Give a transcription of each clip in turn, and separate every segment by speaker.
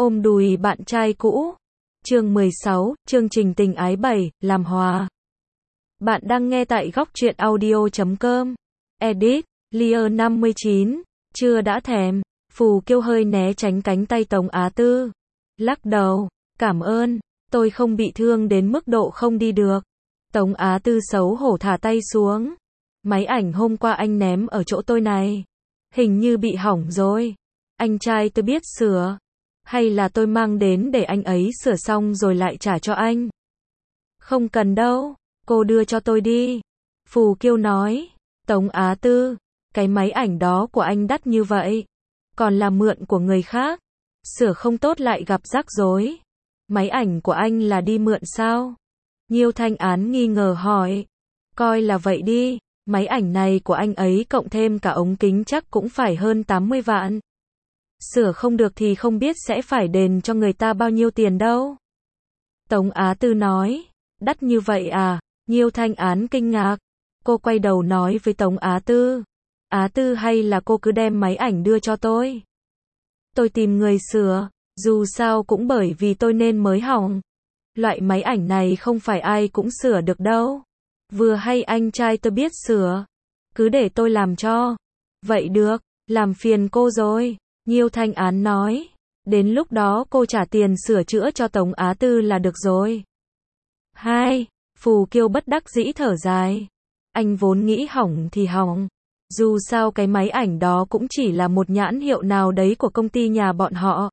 Speaker 1: Ôm đùi bạn trai cũ. Chương 16, chương trình tình ái 7, làm hòa. Bạn đang nghe tại góc truyện audio.com. Edit, Lear 59, chưa đã thèm. Phù Kiêu hơi né tránh cánh tay Tống Á Tư. Lắc đầu, cảm ơn, tôi không bị thương đến mức độ không đi được. Tống Á Tư xấu hổ thả tay xuống. Máy ảnh hôm qua anh ném ở chỗ tôi này. Hình như bị hỏng rồi. Anh trai tôi biết sửa. Hay là tôi mang đến để anh ấy sửa xong rồi lại trả cho anh? Không cần đâu, cô đưa cho tôi đi. Phù Kiêu nói. Tống Á Tư, cái máy ảnh đó của anh đắt như vậy. Còn là mượn của người khác. Sửa không tốt lại gặp rắc rối. Máy ảnh của anh là đi mượn sao? Nhiêu Thanh Án nghi ngờ hỏi. Coi là vậy đi, máy ảnh này của anh ấy cộng thêm cả ống kính chắc cũng phải hơn 80 vạn. Sửa không được thì không biết sẽ phải đền cho người ta bao nhiêu tiền đâu. Tống Á Tư nói. Đắt như vậy à? Nhiêu Thanh Án kinh ngạc. Cô quay đầu nói với Tống Á Tư. Á Tư, hay là cô cứ đem máy ảnh đưa cho tôi? Tôi tìm người sửa, dù sao cũng bởi vì tôi nên mới hỏng. Loại máy ảnh này không phải ai cũng sửa được đâu. Vừa hay anh trai tôi biết sửa. Cứ để tôi làm cho. Vậy được, làm phiền cô rồi. Nhiêu Thanh Án nói. Đến lúc đó cô trả tiền sửa chữa cho Tống Á Tư là được rồi. Hai, Phù Kiêu bất đắc dĩ thở dài. Anh vốn nghĩ hỏng thì hỏng. Dù sao cái máy ảnh đó cũng chỉ là một nhãn hiệu nào đấy của công ty nhà bọn họ.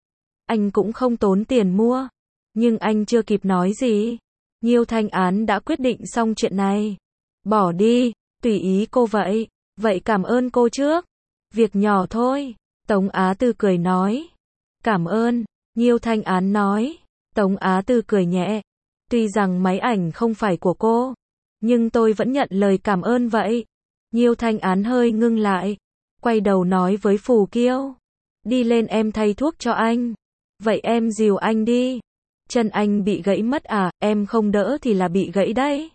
Speaker 1: Anh cũng không tốn tiền mua. Nhưng anh chưa kịp nói gì. Nhiêu Thanh Án đã quyết định xong chuyện này. Bỏ đi, tùy ý cô vậy. Vậy cảm ơn cô trước. Việc nhỏ thôi. Tống Á Tư cười nói. Cảm ơn, Nhiêu Thanh Án nói. Tống Á Tư cười nhẹ. Tuy rằng máy ảnh không phải của cô, nhưng tôi vẫn nhận lời cảm ơn vậy. Nhiêu Thanh Án hơi ngưng lại. Quay đầu nói với Phù Kiêu. Đi lên em thay thuốc cho anh. Vậy em dìu anh đi. Chân anh bị gãy mất à, em không đỡ thì là bị gãy đấy.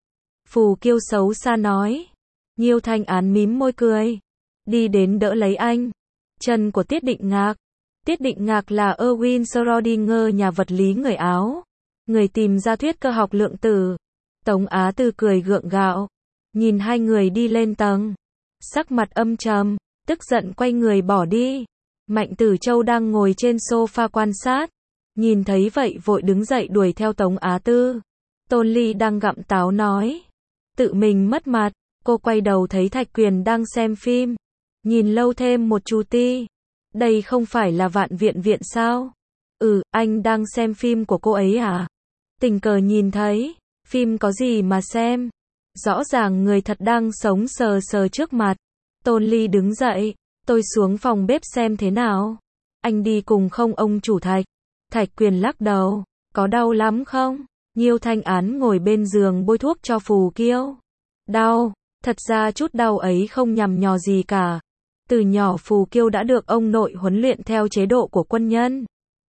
Speaker 1: Phù Kiêu xấu xa nói. Nhiêu Thanh Án mím môi cười. Đi đến đỡ lấy anh. Chân của Tiết Định Ngạc. Tiết Định Ngạc là Erwin Schrödinger, nhà vật lý người Áo. Người tìm ra thuyết cơ học lượng tử. Tống Á Tư cười gượng gạo. Nhìn hai người đi lên tầng. Sắc mặt âm trầm, tức giận quay người bỏ đi. Mạnh Tử Châu đang ngồi trên sofa quan sát. Nhìn thấy vậy vội đứng dậy đuổi theo Tống Á Tư. Tôn Ly đang gặm táo nói. Tự mình mất mặt. Cô quay đầu thấy Thạch Quyền đang xem phim. Nhìn lâu thêm một chú ti. Đây không phải là Vạn Viện Viện sao? Ừ, anh đang xem phim của cô ấy à? Tình cờ nhìn thấy. Phim có gì mà xem? Rõ ràng người thật đang sống sờ sờ trước mặt. Tôn Ly đứng dậy. Tôi xuống phòng bếp xem thế nào. Anh đi cùng không ông chủ Thạch? Thạch Quyền lắc đầu. Có đau lắm không? Nhiêu Thanh Án ngồi bên giường bôi thuốc cho Phù Kiêu. Đau. Thật ra chút đau ấy không nhằm nhò gì cả. Từ nhỏ Phù Kiêu đã được ông nội huấn luyện theo chế độ của quân nhân.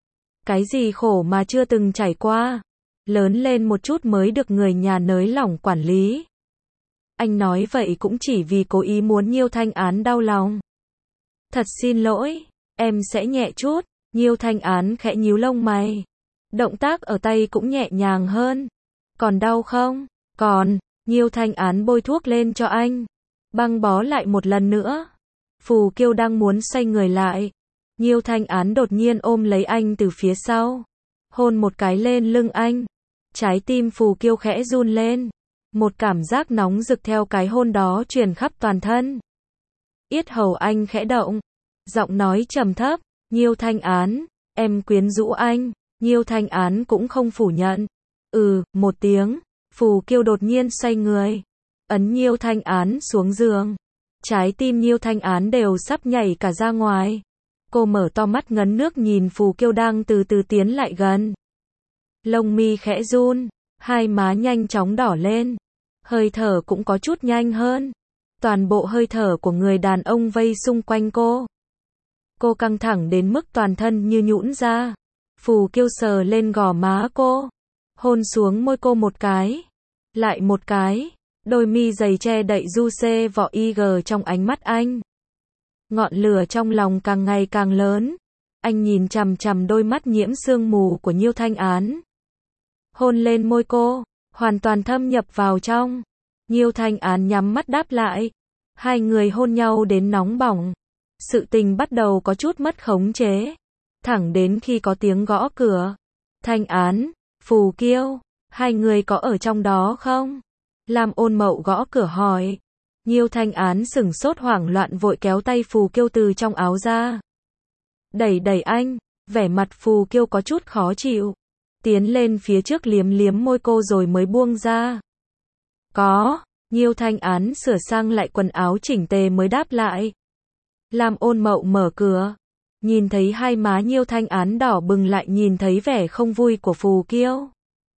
Speaker 1: Cái gì khổ mà chưa từng trải qua. Lớn lên một chút mới được người nhà nới lỏng quản lý. Anh nói vậy cũng chỉ vì cố ý muốn Nhiêu Thanh Án đau lòng. Thật xin lỗi, em sẽ nhẹ chút. Nhiêu Thanh Án khẽ nhíu lông mày. Động tác ở tay cũng nhẹ nhàng hơn. Còn đau không? Còn. Nhiêu Thanh Án bôi thuốc lên cho anh. Băng bó lại một lần nữa. Phù Kiêu đang muốn xoay người lại. Nhiêu Thanh Án đột nhiên ôm lấy anh từ phía sau. Hôn một cái lên lưng anh. Trái tim Phù Kiêu khẽ run lên. Một cảm giác nóng rực theo cái hôn đó truyền khắp toàn thân. Yết hầu anh khẽ động. Giọng nói trầm thấp. Nhiêu Thanh Án, em quyến rũ anh. Nhiêu Thanh Án cũng không phủ nhận. Một tiếng. Phù Kiêu đột nhiên xoay người. Ấn Nhiêu Thanh Án xuống giường. Trái tim Nhiêu Thanh Án đều sắp nhảy cả ra ngoài. Cô mở to mắt ngấn nước nhìn Phù Kiêu đang từ từ tiến lại gần. Lông mi khẽ run. Hai má nhanh chóng đỏ lên. Hơi thở cũng có chút nhanh hơn. Toàn bộ hơi thở của người đàn ông vây xung quanh cô. Cô căng thẳng đến mức toàn thân như nhũn ra. Phù Kiêu sờ lên gò má cô. Hôn xuống môi cô một cái. Lại một cái. Đôi mi dày che đậy du xê vỏ IG trong ánh mắt anh. Ngọn lửa trong lòng càng ngày càng lớn. Anh nhìn chằm chằm đôi mắt nhiễm sương mù của Nhiêu Thanh Án. Hôn lên môi cô, hoàn toàn thâm nhập vào trong. Nhiêu Thanh Án nhắm mắt đáp lại. Hai người hôn nhau đến nóng bỏng. Sự tình bắt đầu có chút mất khống chế. Thẳng đến khi có tiếng gõ cửa. Thanh Án, Phù Kiêu, hai người có ở trong đó không? Lam Ôn Mậu gõ cửa hỏi. Nhiêu Thanh Án sửng sốt hoảng loạn vội kéo tay Phù Kiêu từ trong áo ra. Đẩy đẩy anh, vẻ mặt Phù Kiêu có chút khó chịu. Tiến lên phía trước liếm liếm môi cô rồi mới buông ra. Có, Nhiêu Thanh Án sửa sang lại quần áo chỉnh tề mới đáp lại. Lam Ôn Mậu mở cửa. Nhìn thấy hai má Nhiêu Thanh Án đỏ bừng lại nhìn thấy vẻ không vui của Phù Kiêu.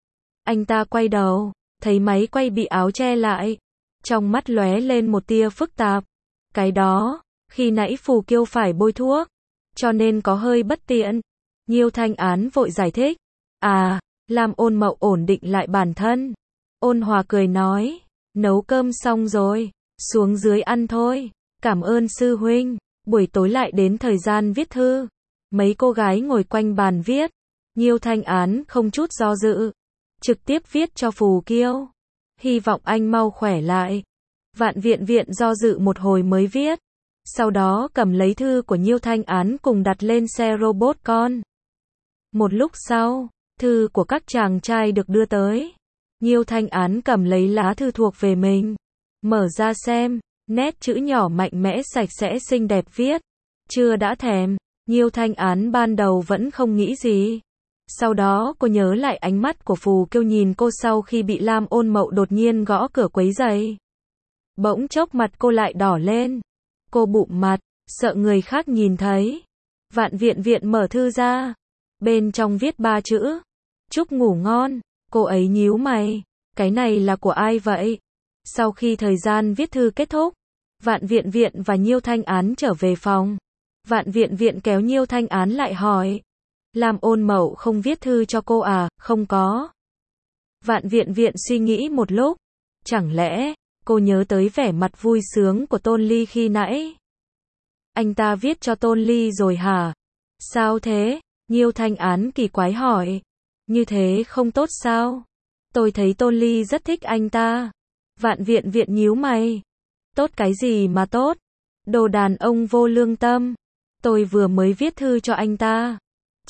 Speaker 1: Anh ta quay đầu, thấy máy quay bị áo che lại. Trong mắt lóe lên một tia phức tạp. Cái đó, khi nãy Phù Kiêu phải bôi thuốc, cho nên có hơi bất tiện. Nhiêu Thanh Án vội giải thích. À, Lam Ôn Mậu ổn định lại bản thân. Ôn hòa cười nói, nấu cơm xong rồi, xuống dưới ăn thôi. Cảm ơn sư huynh. Buổi tối lại đến thời gian viết thư. Mấy cô gái ngồi quanh bàn viết. Nhiêu Thanh Án không chút do dự, trực tiếp viết cho Phù Kiêu. Hy vọng anh mau khỏe lại. Vạn Viện Viện do dự một hồi mới viết. Sau đó cầm lấy thư của Nhiêu Thanh Án cùng đặt lên xe robot con. Một lúc sau, thư của các chàng trai được đưa tới. Nhiêu Thanh Án cầm lấy lá thư thuộc về mình. Mở ra xem, nét chữ nhỏ mạnh mẽ sạch sẽ xinh đẹp viết. Chưa đã thèm. Nhiêu Thanh Án ban đầu vẫn không nghĩ gì. Sau đó cô nhớ lại ánh mắt của Phù Kiêu nhìn cô sau khi bị Lam Ôn Mậu đột nhiên gõ cửa quấy rầy. Bỗng chốc mặt cô lại đỏ lên. Cô bụm mặt, sợ người khác nhìn thấy. Vạn Viện Viện mở thư ra. Bên trong viết 3 chữ. Chúc ngủ ngon. Cô ấy nhíu mày. Cái này là của ai vậy? Sau khi thời gian viết thư kết thúc, Vạn Viện Viện và Nhiêu Thanh Án trở về phòng. Vạn Viện Viện kéo Nhiêu Thanh Án lại hỏi. Lam Ôn Mậu không viết thư cho cô à? Không có. Vạn Viện Viện suy nghĩ một lúc. Chẳng lẽ, cô nhớ tới vẻ mặt vui sướng của Tôn Ly khi nãy? Anh ta viết cho Tôn Ly rồi hả? Sao thế? Nhiêu Thanh Án kỳ quái hỏi. Như thế không tốt sao? Tôi thấy Tôn Ly rất thích anh ta. Vạn Viện Viện nhíu mày. Tốt cái gì mà tốt? Đồ đàn ông vô lương tâm. Tôi vừa mới viết thư cho anh ta.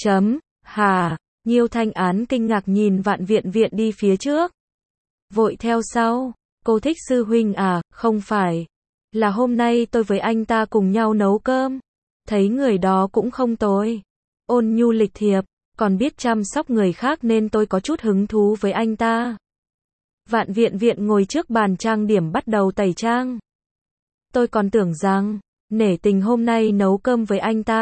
Speaker 1: Hả? Nhiêu Thanh Án kinh ngạc nhìn Vạn Viện Viện đi phía trước. Vội theo sau. Cô thích sư huynh à? Không phải. Là hôm nay tôi với anh ta cùng nhau nấu cơm. Thấy người đó cũng không tồi. Ôn nhu lịch thiệp, còn biết chăm sóc người khác nên tôi có chút hứng thú với anh ta. Vạn Viện Viện ngồi trước bàn trang điểm bắt đầu tẩy trang. Tôi còn tưởng rằng, nể tình hôm nay nấu cơm với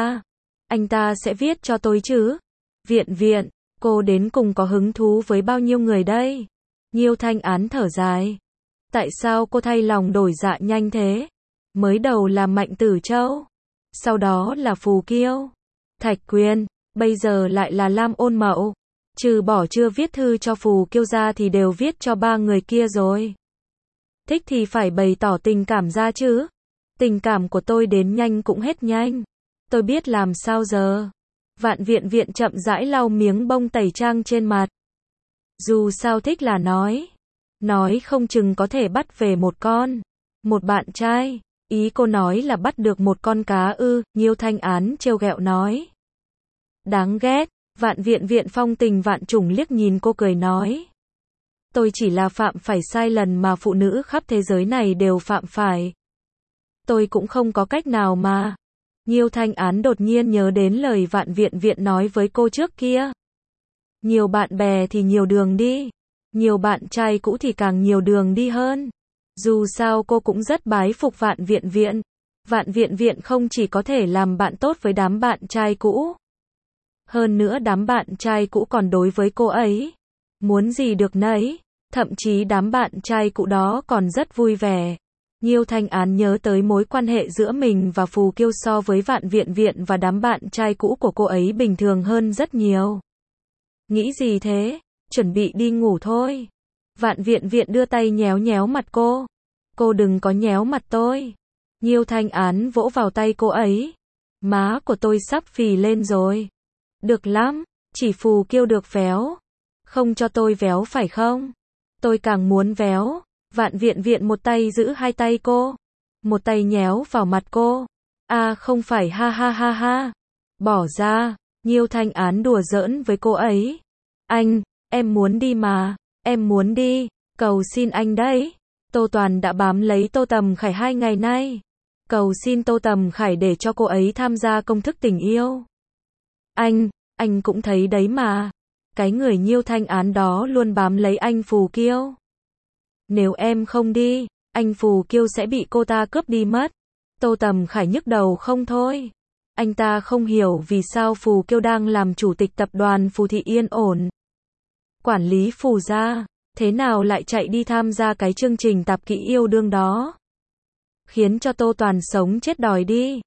Speaker 1: anh ta sẽ viết cho tôi chứ. Viện Viện, cô đến cùng có hứng thú với bao nhiêu người đây? Nhiêu Thanh Án thở dài. Tại sao cô thay lòng đổi dạ nhanh thế? Mới đầu là Mạnh Tử Châu, sau đó là Phù Kiêu, Thạch Quyền, bây giờ lại là Lam Ôn Mậu. Trừ bỏ chưa viết thư cho Phù Kiêu ra thì đều viết cho 3 người kia rồi. Thích thì phải bày tỏ tình cảm ra chứ. Tình cảm của tôi đến nhanh cũng hết nhanh. Tôi biết làm sao giờ. Vạn Viện Viện chậm rãi lau miếng bông tẩy trang trên mặt. Dù sao thích là nói không chừng có thể bắt về một bạn trai. Ý cô nói là bắt được một con cá ư? Nhiêu Thanh Án trêu ghẹo nói. Đáng ghét. Vạn Viện Viện phong tình vạn trùng liếc nhìn cô cười nói. Tôi chỉ là phạm phải sai lần mà phụ nữ khắp thế giới này đều phạm phải. Tôi cũng không có cách nào mà. Nhiêu Thanh Án đột nhiên nhớ đến lời Vạn Viện Viện nói với cô trước kia. Nhiều bạn bè thì nhiều đường đi. Nhiều bạn trai cũ thì càng nhiều đường đi hơn. Dù sao cô cũng rất bái phục Vạn Viện Viện. Vạn Viện Viện không chỉ có thể làm bạn tốt với đám bạn trai cũ. Hơn nữa đám bạn trai cũ còn đối với cô ấy. Muốn gì được nấy. Thậm chí đám bạn trai cũ đó còn rất vui vẻ. Nhiêu Thanh Án nhớ tới mối quan hệ giữa mình và Phù Kiêu so với Vạn Viện Viện và đám bạn trai cũ của cô ấy bình thường hơn rất nhiều. Nghĩ gì thế? Chuẩn bị đi ngủ thôi. Vạn Viện Viện đưa tay nhéo nhéo mặt cô. Cô đừng có nhéo mặt tôi. Nhiêu Thanh Án vỗ vào tay cô ấy. Má của tôi sắp phì lên rồi. Được lắm, chỉ Phù Kiêu được véo. Không cho tôi véo phải không? Tôi càng muốn véo. Vạn Viện Viện một tay giữ hai tay cô. Một tay nhéo vào mặt cô. À không phải, ha ha ha ha. Bỏ ra. Nhiêu Thanh Án đùa giỡn với cô ấy. Anh, em muốn đi mà. Em muốn đi. Cầu xin anh đấy. Tô Toàn đã bám lấy Tô Tầm Khải 2 ngày nay. Cầu xin Tô Tầm Khải để cho cô ấy tham gia công thức tình yêu. Anh cũng thấy đấy mà. Cái người Nhiêu Thanh Án đó luôn bám lấy anh Phù Kiêu. Nếu em không đi, anh Phù Kiêu sẽ bị cô ta cướp đi mất. Tô Tầm Khải nhức đầu không thôi. Anh ta không hiểu vì sao Phù Kiêu đang làm chủ tịch tập đoàn Phù Thị Yên Ổn. Quản lý Phù gia, thế nào lại chạy đi tham gia cái chương trình tạp kỹ yêu đương đó. Khiến cho Tô Toàn sống chết đòi đi.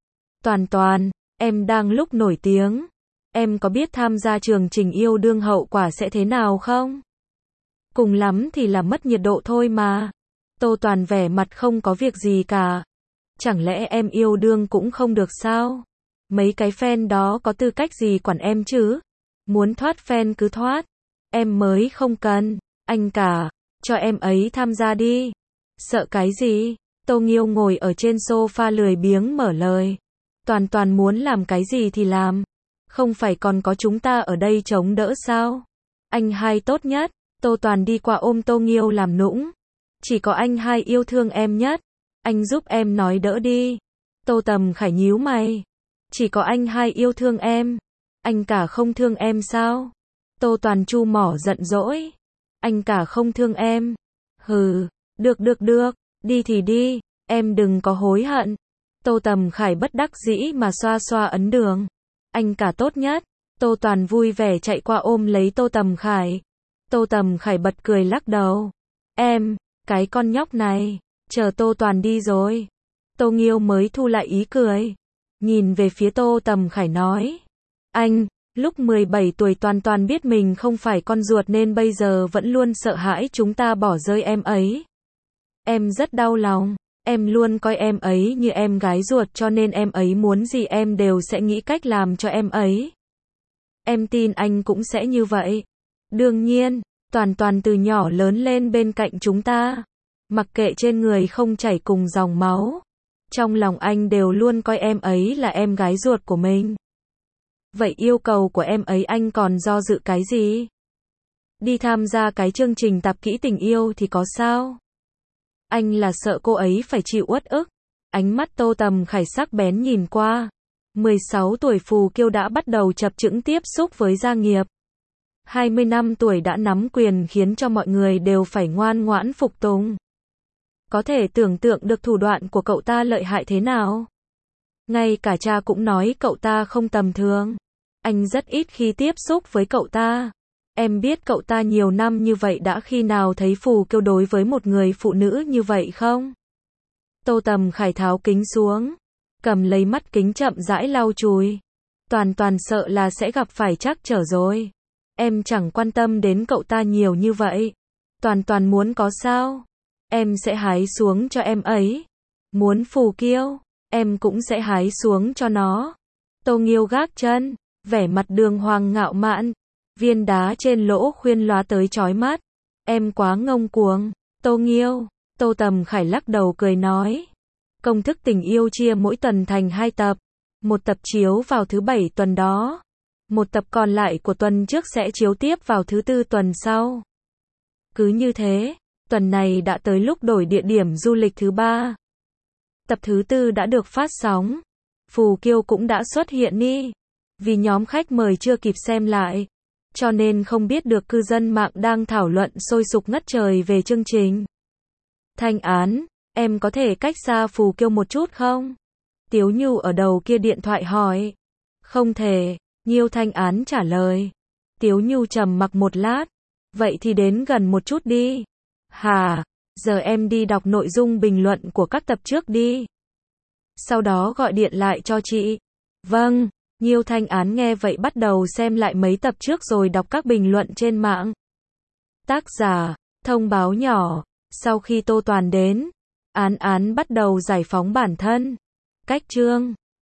Speaker 1: Toàn, em đang lúc nổi tiếng. Em có biết tham gia chương trình yêu đương hậu quả sẽ thế nào không? Cùng lắm thì là mất nhiệt độ thôi mà. Tô Toàn vẻ mặt không có việc gì cả. Chẳng lẽ em yêu đương cũng không được sao? Mấy cái fan đó có tư cách gì quản em chứ? Muốn thoát fan cứ thoát. Em mới không cần. Anh cả, cho em ấy tham gia đi. Sợ cái gì? Tô Nghiêu ngồi ở trên sofa lười biếng mở lời. Toàn muốn làm cái gì thì làm. Không phải còn có chúng ta ở đây chống đỡ sao? Anh hai tốt nhất. Tô Toàn đi qua ôm Tô Nghiêu làm nũng. Chỉ có anh hai yêu thương em nhất. Anh giúp em nói đỡ đi. Tô Tầm Khải nhíu mày. Chỉ có anh hai yêu thương em. Anh cả không thương em sao? Tô Toàn chu mỏ giận dỗi. Anh cả không thương em. Hừ, được, đi thì đi, em đừng có hối hận. Tô Tầm Khải bất đắc dĩ mà xoa xoa ấn đường. Anh cả tốt nhất. Tô Toàn vui vẻ chạy qua ôm lấy Tô Tầm Khải. Tô Tầm Khải bật cười lắc đầu. Em, cái con nhóc này, chờ Tô Toàn đi rồi. Tô Nghiêu mới thu lại ý cười. Nhìn về phía Tô Tầm Khải nói. Anh, lúc 17 tuổi Toàn biết mình không phải con ruột nên bây giờ vẫn luôn sợ hãi chúng ta bỏ rơi em ấy. Em rất đau lòng. Em luôn coi em ấy như em gái ruột cho nên em ấy muốn gì em đều sẽ nghĩ cách làm cho em ấy. Em tin anh cũng sẽ như vậy. Đương nhiên, Toàn từ nhỏ lớn lên bên cạnh chúng ta. Mặc kệ trên người không chảy cùng dòng máu. Trong lòng anh đều luôn coi em ấy là em gái ruột của mình. Vậy yêu cầu của em ấy anh còn do dự cái gì? Đi tham gia cái chương trình tạp kỹ tình yêu thì có sao? Anh là sợ cô ấy phải chịu uất ức. Ánh mắt Tô Tầm Khải sắc bén nhìn qua. 16 tuổi Phù Kiêu đã bắt đầu chập chững tiếp xúc với gia nghiệp. 20 năm tuổi đã nắm quyền khiến cho mọi người đều phải ngoan ngoãn phục tùng. Có thể tưởng tượng được thủ đoạn của cậu ta lợi hại thế nào. Ngay cả cha cũng nói cậu ta không tầm thường. Anh rất ít khi tiếp xúc với cậu ta. Em biết cậu ta nhiều năm như vậy đã khi nào thấy Phù Kiêu đối với một người phụ nữ như vậy không? Tô Tầm Khải tháo kính xuống. Cầm lấy mắt kính chậm rãi lau chùi. Toàn sợ là sẽ gặp phải trắc trở rồi. Em chẳng quan tâm đến cậu ta nhiều như vậy. Toàn muốn có sao? Em sẽ hái xuống cho em ấy. Muốn Phù Kiêu, em cũng sẽ hái xuống cho nó. Tô Nghiêu gác chân, vẻ mặt đường hoàng ngạo mạn. Viên đá trên lỗ khuyên lóa tới chói mắt. Em quá ngông cuồng. Tô Nghiêu. Tô Tầm Khải lắc đầu cười nói. Công thức tình yêu chia mỗi tuần thành 2 tập. Một tập chiếu vào thứ 7 tuần đó. Một tập còn lại của tuần trước sẽ chiếu tiếp vào thứ 4 tuần sau. Cứ như thế, tuần này đã tới lúc đổi địa điểm du lịch thứ 3. Tập thứ 4 đã được phát sóng. Phù Kiêu cũng đã xuất hiện đi. Vì nhóm khách mời chưa kịp xem lại, cho nên không biết được cư dân mạng đang thảo luận sôi sục ngất trời về chương trình. Thanh Án, em có thể cách xa Phù Kiêu một chút không? Tiếu Nhu ở đầu kia điện thoại hỏi. Không thể, Nhiêu Thanh Án trả lời. Tiếu Nhu trầm mặc một lát. Vậy thì đến gần một chút đi. Hà, giờ em đi đọc nội dung bình luận của các tập trước đi. Sau đó gọi điện lại cho chị. Vâng. Nhiêu Thanh Án nghe vậy bắt đầu xem lại mấy tập trước rồi đọc các bình luận trên mạng. Tác giả, thông báo nhỏ. Sau khi Tô Toàn đến, Án bắt đầu giải phóng bản thân. Cách chương